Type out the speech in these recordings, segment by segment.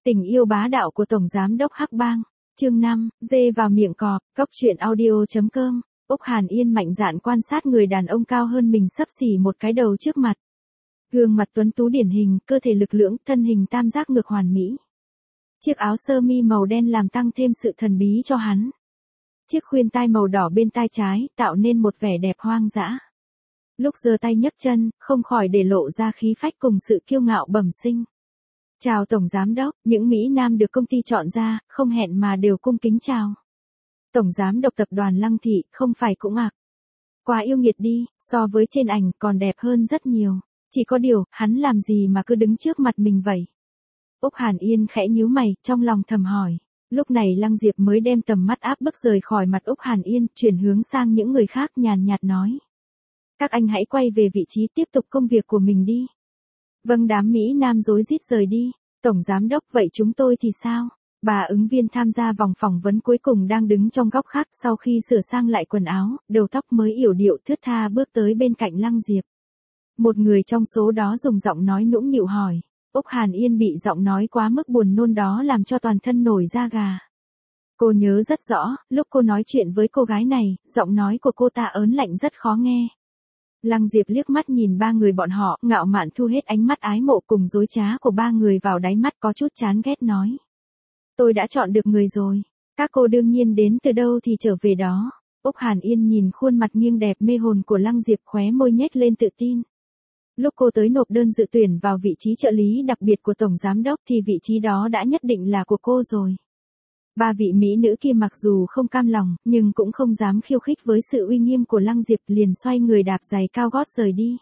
Tình yêu bá đạo của Tổng Giám đốc Hắc Bang. Chương 5, dê vào miệng cọp, cóc truyện audio.com. Úc Hàn Yên mạnh dạn quan sát người đàn ông cao hơn mình xấp xỉ một cái đầu trước mặt. Gương mặt tuấn tú điển hình, cơ thể lực lưỡng, thân hình tam giác ngực hoàn mỹ. Chiếc áo sơ mi màu đen làm tăng thêm sự thần bí cho hắn. Chiếc khuyên tai màu đỏ bên tai trái tạo nên một vẻ đẹp hoang dã. Lúc giơ tay nhấc chân, không khỏi để lộ ra khí phách cùng sự kiêu ngạo bẩm sinh. Chào Tổng Giám đốc, những Mỹ Nam được công ty chọn ra, không hẹn mà đều cung kính chào. Tổng Giám đốc tập đoàn Lăng Thị, không phải cũng ạ. Quá yêu nghiệt đi, so với trên ảnh còn đẹp hơn rất nhiều. Chỉ có điều, hắn làm gì mà cứ đứng trước mặt mình vậy? Úc Hàn Yên khẽ nhíu mày, trong lòng thầm hỏi. Lúc này Lăng Diệp mới đem tầm mắt áp bức rời khỏi mặt Úc Hàn Yên, chuyển hướng sang những người khác nhàn nhạt nói. Các anh hãy quay về vị trí tiếp tục công việc của mình đi. Vâng, đám Mỹ Nam rối rít rời đi. Tổng Giám đốc, vậy chúng tôi thì sao? Bà ứng viên tham gia vòng phỏng vấn cuối cùng đang đứng trong góc khác sau khi sửa sang lại quần áo, đầu tóc mới yểu điệu thướt tha bước tới bên cạnh Lăng Diệp. Một người trong số đó dùng giọng nói nũng nịu hỏi. Úc Hàn Yên bị giọng nói quá mức buồn nôn đó làm cho toàn thân nổi da gà. Cô nhớ rất rõ, lúc cô nói chuyện với cô gái này, giọng nói của cô ta ớn lạnh rất khó nghe. Lăng Diệp liếc mắt nhìn ba người bọn họ, ngạo mạn thu hết ánh mắt ái mộ cùng dối trá của ba người vào đáy mắt có chút chán ghét nói. Tôi đã chọn được người rồi. Các cô đương nhiên đến từ đâu thì trở về đó. Úc Hàn Yên nhìn khuôn mặt nghiêng đẹp mê hồn của Lăng Diệp khóe môi nhếch lên tự tin. Lúc cô tới nộp đơn dự tuyển vào vị trí trợ lý đặc biệt của Tổng Giám đốc thì vị trí đó đã nhất định là của cô rồi. Ba vị mỹ nữ kia mặc dù không cam lòng, nhưng cũng không dám khiêu khích với sự uy nghiêm của Lăng Diệp, liền xoay người đạp giày cao gót rời đi.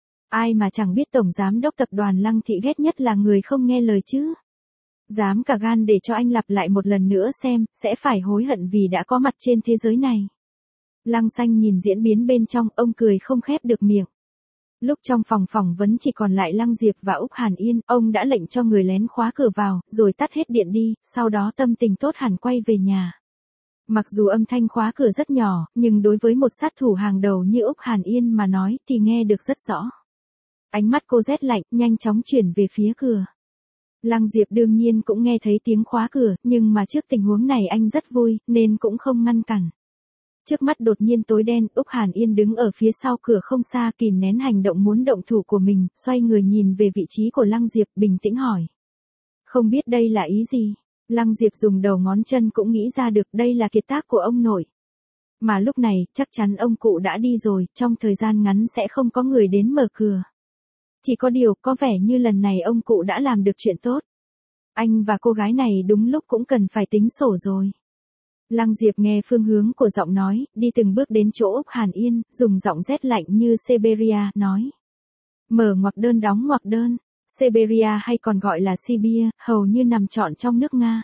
Ai mà chẳng biết Tổng Giám đốc tập đoàn Lăng Thị ghét nhất là người không nghe lời chứ. Dám cả gan để cho anh lặp lại một lần nữa xem, sẽ phải hối hận vì đã có mặt trên thế giới này. Lăng Xanh nhìn diễn biến bên trong, ông cười không khép được miệng. Lúc trong phòng phỏng vấn chỉ còn lại Lăng Diệp và Úc Hàn Yên, ông đã lệnh cho người lén khóa cửa vào, rồi tắt hết điện đi, sau đó tâm tình tốt hẳn quay về nhà. Mặc dù âm thanh khóa cửa rất nhỏ, nhưng đối với một sát thủ hàng đầu như Úc Hàn Yên mà nói thì nghe được rất rõ. Ánh mắt cô rét lạnh, nhanh chóng chuyển về phía cửa. Lăng Diệp đương nhiên cũng nghe thấy tiếng khóa cửa, nhưng mà trước tình huống này anh rất vui, nên cũng không ngăn cản. Trước mắt đột nhiên tối đen, Úc Hàn Yên đứng ở phía sau cửa không xa kìm nén hành động muốn động thủ của mình, xoay người nhìn về vị trí của Lăng Diệp, bình tĩnh hỏi. Không biết đây là ý gì? Lăng Diệp dùng đầu ngón chân cũng nghĩ ra được đây là kiệt tác của ông nội. Mà lúc này, chắc chắn ông cụ đã đi rồi, trong thời gian ngắn sẽ không có người đến mở cửa. Chỉ có điều, có vẻ như lần này ông cụ đã làm được chuyện tốt. Anh và cô gái này đúng lúc cũng cần phải tính sổ rồi. Lăng Diệp nghe phương hướng của giọng nói, đi từng bước đến chỗ Úc Hàn Yên, dùng giọng rét lạnh như Siberia, nói. Mở ngoặc đơn đóng ngoặc đơn. Siberia hay còn gọi là Sibia, hầu như nằm trọn trong nước Nga.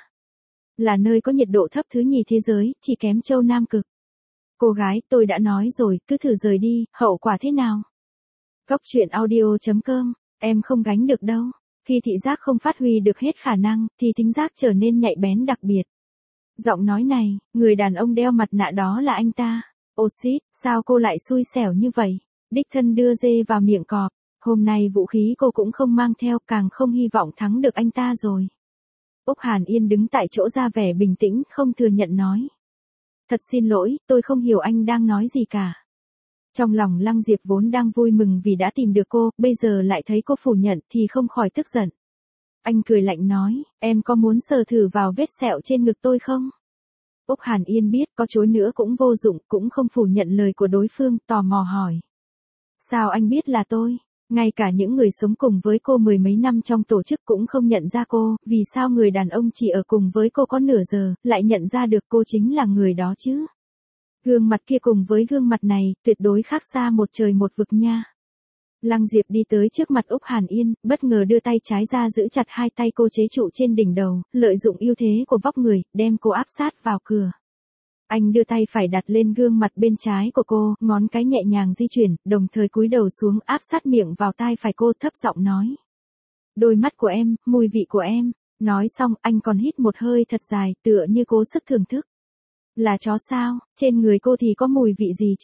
Là nơi có nhiệt độ thấp thứ nhì thế giới, chỉ kém châu Nam Cực. Cô gái, tôi đã nói rồi, cứ thử rời đi, hậu quả thế nào? Cóc truyện audio.com, em không gánh được đâu. Khi thị giác không phát huy được hết khả năng, thì thính giác trở nên nhạy bén đặc biệt. Giọng nói này, người đàn ông đeo mặt nạ đó là anh ta. Ô xít, sao cô lại xui xẻo như vậy? Đích thân đưa dê vào miệng cọp. Hôm nay vũ khí cô cũng không mang theo, càng không hy vọng thắng được anh ta rồi. Úc Hàn Yên đứng tại chỗ ra vẻ bình tĩnh, không thừa nhận nói. Thật xin lỗi, tôi không hiểu anh đang nói gì cả. Trong lòng Lăng Diệp vốn đang vui mừng vì đã tìm được cô, bây giờ lại thấy cô phủ nhận thì không khỏi tức giận. Anh cười lạnh nói, em có muốn sờ thử vào vết sẹo trên ngực tôi không? Úc Hàn Yên biết có chối nữa cũng vô dụng, cũng không phủ nhận lời của đối phương, tò mò hỏi. Sao anh biết là tôi? Ngay cả những người sống cùng với cô mười mấy năm trong tổ chức cũng không nhận ra cô, vì sao người đàn ông chỉ ở cùng với cô có nửa giờ, lại nhận ra được cô chính là người đó chứ? Gương mặt kia cùng với gương mặt này, tuyệt đối khác xa một trời một vực nha. Lăng Diệp đi tới trước mặt Úc Hàn Yên, bất ngờ đưa tay trái ra giữ chặt hai tay cô chế trụ trên đỉnh đầu, lợi dụng ưu thế của vóc người, đem cô áp sát vào cửa. Anh đưa tay phải đặt lên gương mặt bên trái của cô, ngón cái nhẹ nhàng di chuyển, đồng thời cúi đầu xuống áp sát miệng vào tai phải cô, thấp giọng nói. Đôi mắt của em, mùi vị của em. Nói xong, anh còn hít một hơi thật dài, tựa như cố sức thưởng thức. Là chó sao, trên người cô thì có mùi vị gì chứ?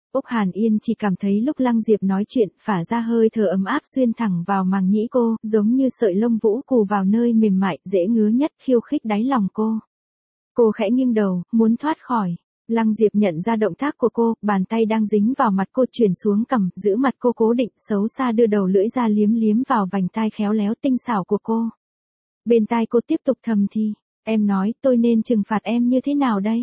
Úc Hàn Yên chỉ cảm thấy lúc Lăng Diệp nói chuyện phả ra hơi thở ấm áp xuyên thẳng vào màng nhĩ cô, giống như sợi lông vũ cù vào nơi mềm mại, dễ ngứa nhất khiêu khích đáy lòng cô. Cô khẽ nghiêng đầu, muốn thoát khỏi. Lăng Diệp nhận ra động tác của cô, bàn tay đang dính vào mặt cô chuyển xuống cằm, giữ mặt cô cố định, xấu xa đưa đầu lưỡi ra liếm liếm vào vành tai khéo léo tinh xảo của cô. Bên tai cô tiếp tục thầm thì, em nói tôi nên trừng phạt em như thế nào đây?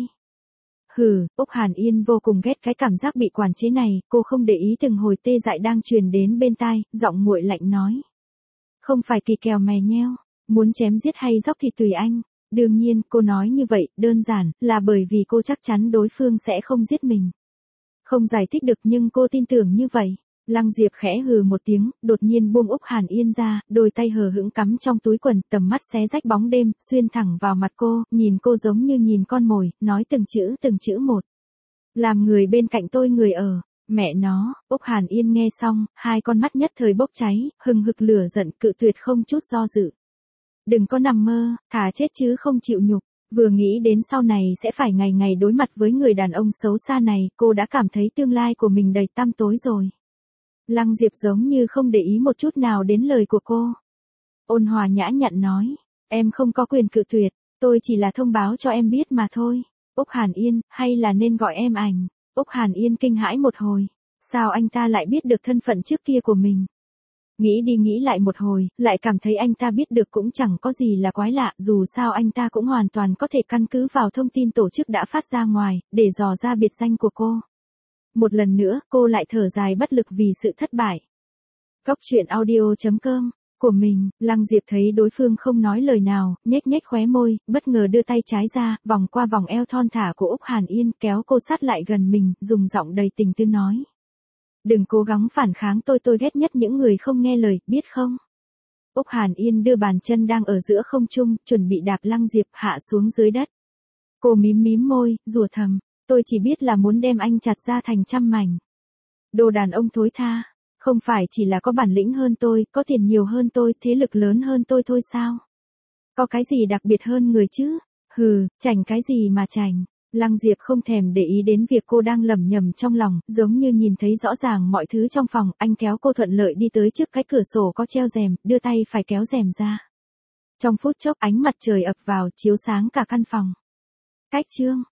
Hừ, Úc Hàn Yên vô cùng ghét cái cảm giác bị quản chế này, cô không để ý từng hồi tê dại đang truyền đến bên tai, giọng nguội lạnh nói. Không phải kỳ kèo mè nheo, muốn chém giết hay dóc thì tùy anh. Đương nhiên, cô nói như vậy, đơn giản, là bởi vì cô chắc chắn đối phương sẽ không giết mình. Không giải thích được nhưng cô tin tưởng như vậy. Lăng Diệp khẽ hừ một tiếng, đột nhiên buông Úc Hàn Yên ra, đôi tay hờ hững cắm trong túi quần, tầm mắt xé rách bóng đêm, xuyên thẳng vào mặt cô, nhìn cô giống như nhìn con mồi, nói từng chữ một. Làm người bên cạnh tôi người ở, mẹ nó, Úc Hàn Yên nghe xong, hai con mắt nhất thời bốc cháy, hừng hực lửa giận cự tuyệt không chút do dự. Đừng có nằm mơ, thà chết chứ không chịu nhục. Vừa nghĩ đến sau này sẽ phải ngày ngày đối mặt với người đàn ông xấu xa này, cô đã cảm thấy tương lai của mình đầy tăm tối rồi. Lăng Diệp giống như không để ý một chút nào đến lời của cô. Ôn hòa nhã nhặn nói, em không có quyền cự tuyệt, tôi chỉ là thông báo cho em biết mà thôi. Úc Hàn Yên, hay là nên gọi em Ảnh? Úc Hàn Yên kinh hãi một hồi, sao anh ta lại biết được thân phận trước kia của mình? Nghĩ đi nghĩ lại một hồi, lại cảm thấy anh ta biết được cũng chẳng có gì là quái lạ, dù sao anh ta cũng hoàn toàn có thể căn cứ vào thông tin tổ chức đã phát ra ngoài, để dò ra biệt danh của cô. Một lần nữa, cô lại thở dài bất lực vì sự thất bại. Góc truyện audio.com của mình, Lăng Diệp thấy đối phương không nói lời nào, nhếch nhếch khóe môi, bất ngờ đưa tay trái ra, vòng qua vòng eo thon thả của Úc Hàn Yên, kéo cô sát lại gần mình, dùng giọng đầy tình tư nói. Đừng cố gắng phản kháng tôi ghét nhất những người không nghe lời, biết không? Úc Hàn Yên đưa bàn chân đang ở giữa không trung, chuẩn bị đạp Lăng Diệp hạ xuống dưới đất. Cô mím mím môi, rủa thầm, tôi chỉ biết là muốn đem anh chặt ra thành trăm mảnh. Đồ đàn ông thối tha, không phải chỉ là có bản lĩnh hơn tôi, có tiền nhiều hơn tôi, thế lực lớn hơn tôi thôi sao? Có cái gì đặc biệt hơn người chứ? Hừ, chảnh cái gì mà chảnh. Lăng Diệp không thèm để ý đến việc cô đang lẩm nhẩm trong lòng, giống như nhìn thấy rõ ràng mọi thứ trong phòng, anh kéo cô thuận lợi đi tới trước cái cửa sổ có treo rèm, đưa tay phải kéo rèm ra. Trong phút chốc ánh mặt trời ập vào, chiếu sáng cả căn phòng. Cách chương